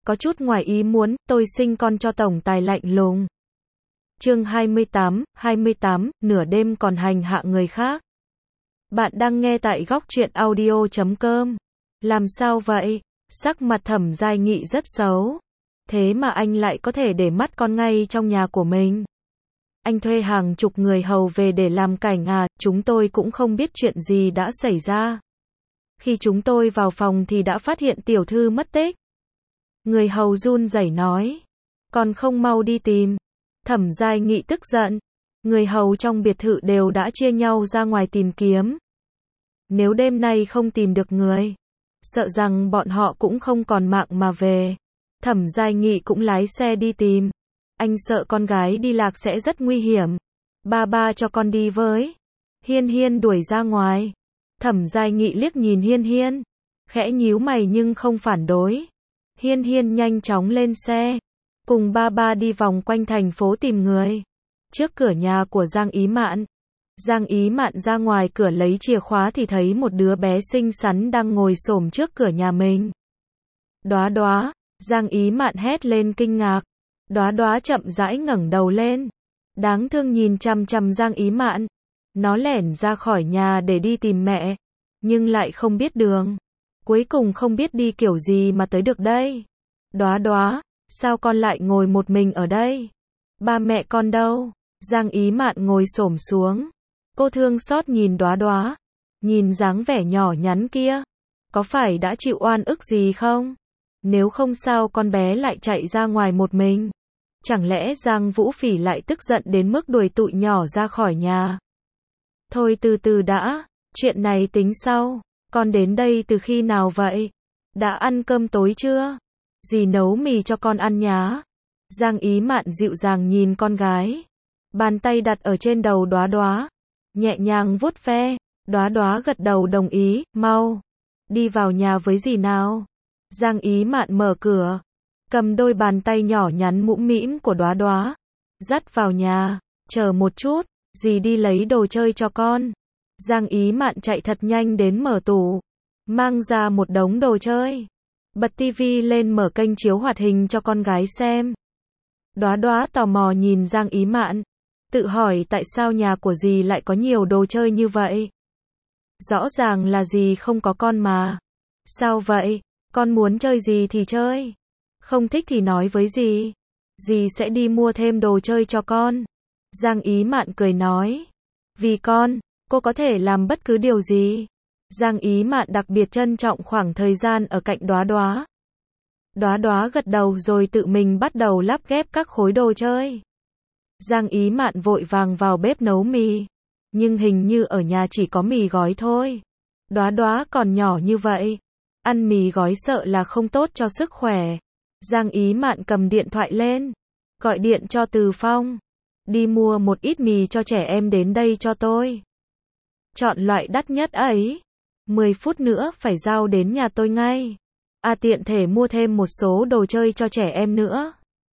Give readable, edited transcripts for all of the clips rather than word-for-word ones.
có chút ngoài ý muốn, tôi sinh con cho tổng tài lạnh lùng. Chương 28, nửa đêm còn hành hạ người khác. Bạn đang nghe tại góc truyện audio.com. Làm sao vậy? Sắc mặt Thẩm Giai Nghị rất xấu. Thế mà anh lại có thể để mắt con ngay trong nhà của mình. Anh thuê hàng chục người hầu về để làm cảnh à, chúng tôi cũng không biết chuyện gì đã xảy ra. Khi chúng tôi vào phòng thì đã phát hiện tiểu thư mất tích. Người hầu run rẩy nói. Còn không mau đi tìm. Thẩm Giai Nghị tức giận. Người hầu trong biệt thự đều đã chia nhau ra ngoài tìm kiếm. Nếu đêm nay không tìm được người, sợ rằng bọn họ cũng không còn mạng mà về. Thẩm Giai Nghị cũng lái xe đi tìm. Anh sợ con gái đi lạc sẽ rất nguy hiểm. Ba cho con đi với. Hiên Hiên đuổi ra ngoài. Thẩm Giai Nghị liếc nhìn Hiên Hiên, khẽ nhíu mày nhưng không phản đối. Hiên Hiên nhanh chóng lên xe, cùng ba đi vòng quanh thành phố tìm người. Trước cửa nhà của Giang Ý Mạn. Giang Ý Mạn ra ngoài cửa lấy chìa khóa thì thấy một đứa bé xinh xắn đang ngồi xổm trước cửa nhà mình. Đóa Đóa, Giang Ý Mạn hét lên kinh ngạc. Đóa Đóa chậm rãi ngẩng đầu lên, đáng thương nhìn chằm chằm Giang Ý Mạn. Nó lẻn ra khỏi nhà để đi tìm mẹ, nhưng lại không biết đường. Cuối cùng không biết đi kiểu gì mà tới được đây. Đóa Đóa, sao con lại ngồi một mình ở đây? Ba mẹ con đâu? Giang Ý Mạn ngồi xổm xuống. Cô thương xót nhìn Đóa Đóa, nhìn dáng vẻ nhỏ nhắn kia. Có phải đã chịu oan ức gì không? Nếu không sao con bé lại chạy ra ngoài một mình? Chẳng lẽ Giang Vũ Phỉ lại tức giận đến mức đuổi tụi nhỏ ra khỏi nhà? Thôi từ từ đã, chuyện này tính sau. Con đến đây từ khi nào vậy? Đã ăn cơm tối chưa? Dì nấu mì cho con ăn nhá. Giang Ý Mạn dịu dàng nhìn con gái. Bàn tay đặt ở trên đầu Đóa Đóa, nhẹ nhàng vuốt ve. Đóa Đóa gật đầu đồng ý, mau. Đi vào nhà với dì nào. Giang Ý Mạn mở cửa, cầm đôi bàn tay nhỏ nhắn mũm mĩm của Đóa Đóa, dắt vào nhà. Chờ một chút, dì đi lấy đồ chơi cho con. Giang Ý Mạn chạy thật nhanh đến mở tủ, mang ra một đống đồ chơi. Bật tivi lên mở kênh chiếu hoạt hình cho con gái xem. Đóa Đóa tò mò nhìn Giang Ý Mạn, tự hỏi tại sao nhà của dì lại có nhiều đồ chơi như vậy. Rõ ràng là dì không có con mà. Sao vậy? Con muốn chơi gì thì chơi. Không thích thì nói với dì. Dì sẽ đi mua thêm đồ chơi cho con. Giang Ý Mạn cười nói. Vì con, cô có thể làm bất cứ điều gì. Giang Ý Mạn đặc biệt trân trọng khoảng thời gian ở cạnh Đóa Đóa. Đóa Đóa gật đầu rồi tự mình bắt đầu lắp ghép các khối đồ chơi. Giang Ý Mạn vội vàng vào bếp nấu mì. Nhưng hình như ở nhà chỉ có mì gói thôi. Đóa Đóa còn nhỏ như vậy, ăn mì gói sợ là không tốt cho sức khỏe. Giang Ý Mạn cầm điện thoại lên, gọi điện cho Từ Phong. Đi mua một ít mì cho trẻ em đến đây cho tôi. Chọn loại đắt nhất ấy. 10 phút nữa phải giao đến nhà tôi ngay. À tiện thể mua thêm một số đồ chơi cho trẻ em nữa.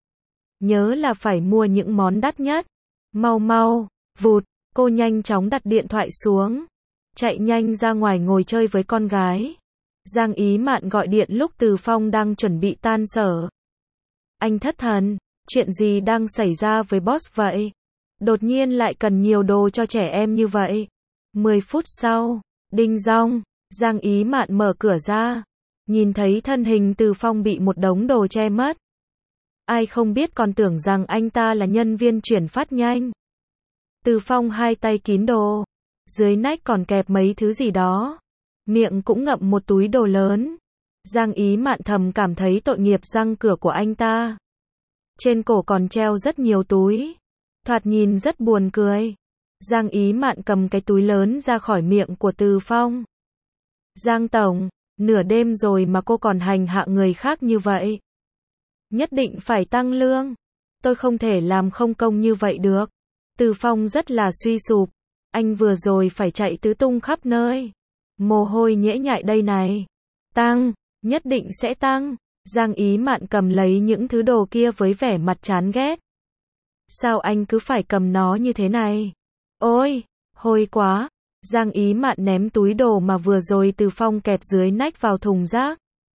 Nhớ là phải mua những món đắt nhất. Mau mau, vụt, cô nhanh chóng đặt điện thoại xuống. Chạy nhanh ra ngoài ngồi chơi với con gái. Giang Ý Mạn gọi điện lúc Từ Phong đang chuẩn bị tan sở. Anh thất thần, chuyện gì đang xảy ra với boss vậy? Đột nhiên lại cần nhiều đồ cho trẻ em như vậy. 10 phút sau, đinh dong, Giang Ý Mạn mở cửa ra. Nhìn thấy thân hình Từ Phong bị một đống đồ che mất. Ai không biết còn tưởng rằng anh ta là nhân viên chuyển phát nhanh. Từ Phong hai tay kín đồ, dưới nách còn kẹp mấy thứ gì đó. Miệng cũng ngậm một túi đồ lớn. Giang Ý Mạn thầm cảm thấy tội nghiệp răng cửa của anh ta. Trên cổ còn treo rất nhiều túi. Thoạt nhìn rất buồn cười. Giang Ý Mạn cầm cái túi lớn ra khỏi miệng của Từ Phong. Giang tổng, nửa đêm rồi mà cô còn hành hạ người khác như vậy. Nhất định phải tăng lương. Tôi không thể làm không công như vậy được. Từ Phong rất là suy sụp. Anh vừa rồi phải chạy tứ tung khắp nơi. Mồ hôi nhễ nhại đây này. Tăng, nhất định sẽ tăng. Giang Ý Mạn cầm lấy những thứ đồ kia với vẻ mặt chán ghét. Sao anh cứ phải cầm nó như thế này? Ôi, hôi quá. Giang Ý Mạn ném túi đồ mà vừa rồi Từ Phong kẹp dưới nách vào thùng rác.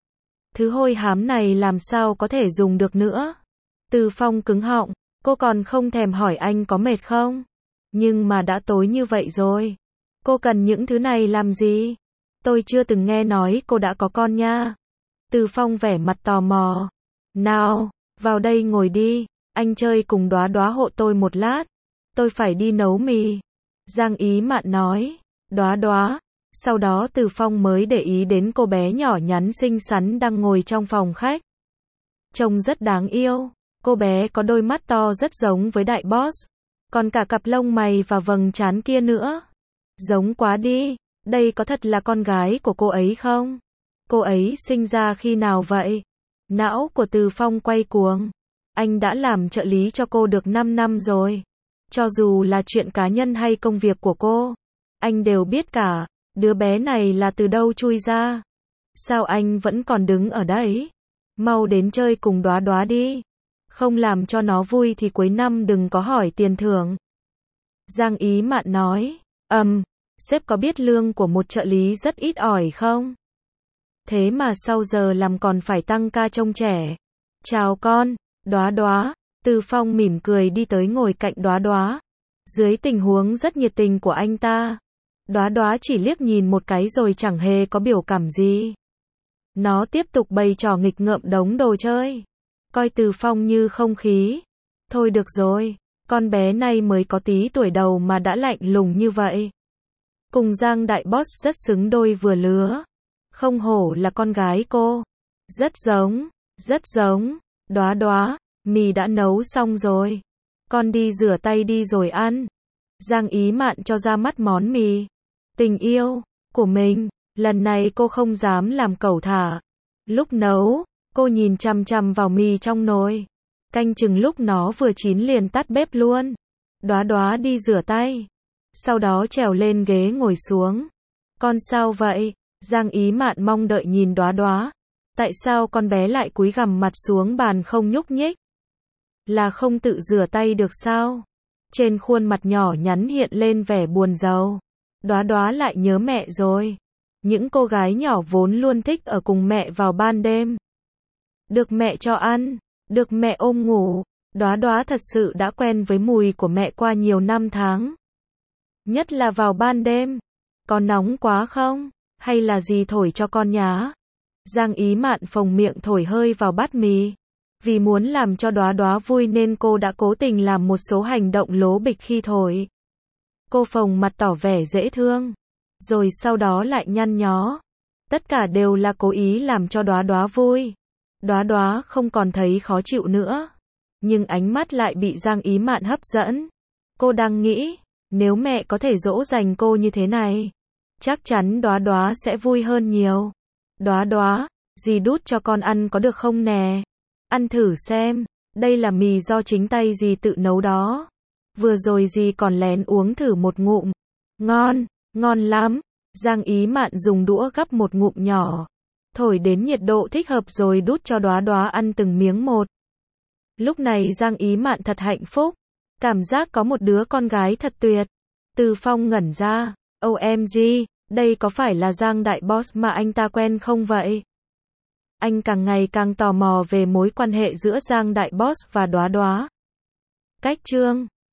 Thứ hôi hám này làm sao có thể dùng được nữa. Từ Phong cứng họng, cô còn không thèm hỏi anh có mệt không? Nhưng mà đã tối như vậy rồi. Cô cần những thứ này làm gì? Tôi chưa từng nghe nói cô đã có con nha. Từ Phong vẻ mặt tò mò. Nào, vào đây ngồi đi, anh chơi cùng Đóa Đóa hộ tôi một lát. Tôi phải đi nấu mì. Giang Ý Mạn nói. Đóa Đóa. Sau đó Từ Phong mới để ý đến cô bé nhỏ nhắn xinh xắn đang ngồi trong phòng khách. Trông rất đáng yêu. Cô bé có đôi mắt to rất giống với đại boss. Còn cả cặp lông mày và vầng trán kia nữa. Giống quá đi. Đây có thật là con gái của cô ấy không? Cô ấy sinh ra khi nào vậy? Não của Từ Phong quay cuồng. Anh đã làm trợ lý cho cô được 5 năm rồi. Cho dù là chuyện cá nhân hay công việc của cô, anh đều biết cả. Đứa bé này là từ đâu chui ra? Sao anh vẫn còn đứng ở đấy? Mau đến chơi cùng Đóa Đóa đi. Không làm cho nó vui thì cuối năm đừng có hỏi tiền thưởng. Giang Ý Mạn nói. Sếp có biết lương của một trợ lý rất ít ỏi không? Thế mà sau giờ làm còn phải tăng ca trông trẻ. Chào con, Đóa Đóa. Từ Phong mỉm cười đi tới ngồi cạnh Đóa Đóa. Dưới tình huống rất nhiệt tình của anh ta, Đóa Đóa chỉ liếc nhìn một cái rồi chẳng hề có biểu cảm gì. Nó tiếp tục bày trò nghịch ngợm đống đồ chơi. Coi Từ Phong như không khí. Thôi được rồi, con bé này mới có tí tuổi đầu mà đã lạnh lùng như vậy. Cùng Giang đại boss rất xứng đôi vừa lứa. Không hổ là con gái cô. Rất giống, rất giống. Đóa Đóa, mì đã nấu xong rồi. Con đi rửa tay đi rồi ăn. Giang Ý Mạn cho ra mắt món mì. Tình yêu của mình, lần này cô không dám làm cẩu thả. Lúc nấu, cô nhìn chằm chằm vào mì trong nồi. Canh chừng lúc nó vừa chín liền tắt bếp luôn. Đóa Đóa đi rửa tay. Sau đó trèo lên ghế ngồi xuống. Con sao vậy? Giang Ý Mạn mong đợi nhìn Đóa Đóa. Tại sao con bé lại cúi gằm mặt xuống bàn không nhúc nhích? Là không tự rửa tay được sao? Trên khuôn mặt nhỏ nhắn hiện lên vẻ buồn rầu. Đóa Đóa lại nhớ mẹ rồi. Những cô gái nhỏ vốn luôn thích ở cùng mẹ vào ban đêm. Được mẹ cho ăn, được mẹ ôm ngủ. Đóa Đóa thật sự đã quen với mùi của mẹ qua nhiều năm tháng. Nhất là vào ban đêm. Có nóng quá không? Hay là gì thổi cho con nhá? Giang Ý Mạn phồng miệng thổi hơi vào bát mì. Vì muốn làm cho Đóa Đóa vui nên cô đã cố tình làm một số hành động lố bịch khi thổi. Cô phồng mặt tỏ vẻ dễ thương. Rồi sau đó lại nhăn nhó. Tất cả đều là cố ý làm cho Đóa Đóa vui. Đóa Đóa không còn thấy khó chịu nữa. Nhưng ánh mắt lại bị Giang Ý Mạn hấp dẫn. Cô đang nghĩ, nếu mẹ có thể dỗ dành cô như thế này, chắc chắn Đóa Đóa sẽ vui hơn nhiều. Đóa Đóa, dì đút cho con ăn có được không nè? Ăn thử xem, đây là mì do chính tay dì tự nấu đó. Vừa rồi dì còn lén uống thử một ngụm. Ngon, ngon lắm. Giang Ý Mạn dùng đũa gắp một ngụm nhỏ. Thổi đến nhiệt độ thích hợp rồi đút cho Đóa Đóa ăn từng miếng một. Lúc này Giang Ý Mạn thật hạnh phúc. Cảm giác có một đứa con gái thật tuyệt. Từ Phong ngẩn ra. OMG, đây có phải là Giang đại boss mà anh ta quen không vậy? Anh càng ngày càng tò mò về mối quan hệ giữa Giang đại boss và Đóa Đóa. Cách chương